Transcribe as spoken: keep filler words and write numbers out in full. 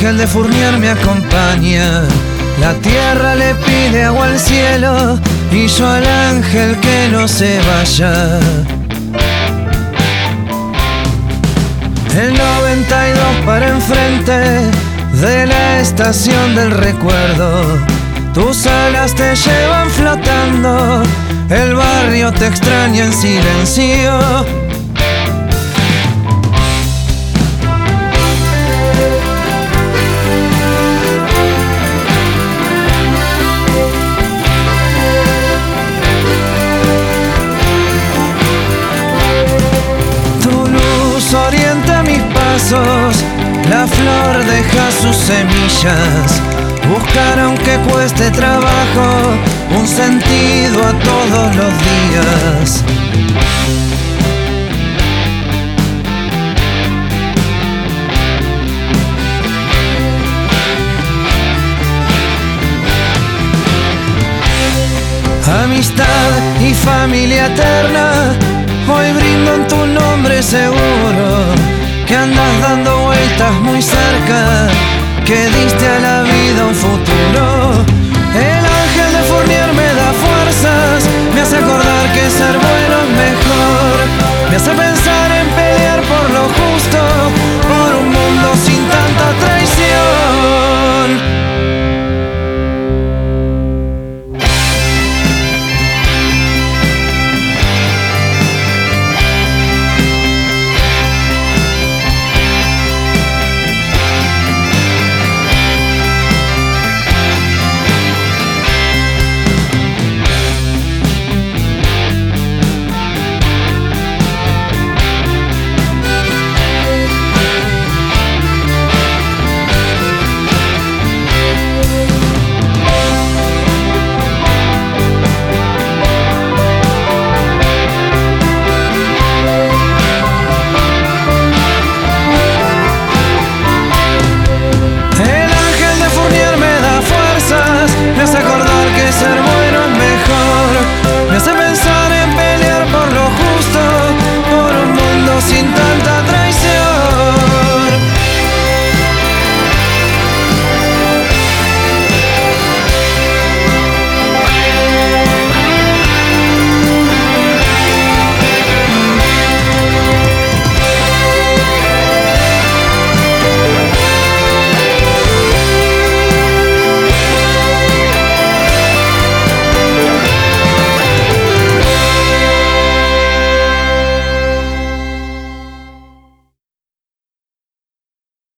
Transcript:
ángel de Fournier me acompaña. La tierra le pide agua al cielo y yo al ángel que no se vaya. El noventa y dos para enfrente de la estación del recuerdo. Tus alas te llevan flotando, el barrio te extraña en silencio. Tu luz orienta mis pasos, la flor deja sus semillas. Buscar aunque cueste trabajo un sentido a todos los días. Amistad y familia eterna, hoy brindo en tu nombre seguro, que andas dando vueltas muy cerca, que diste a la vida un futuro. El ángel de Fournier me da fuerzas, me hace acordar que ser bueno es mejor, me hace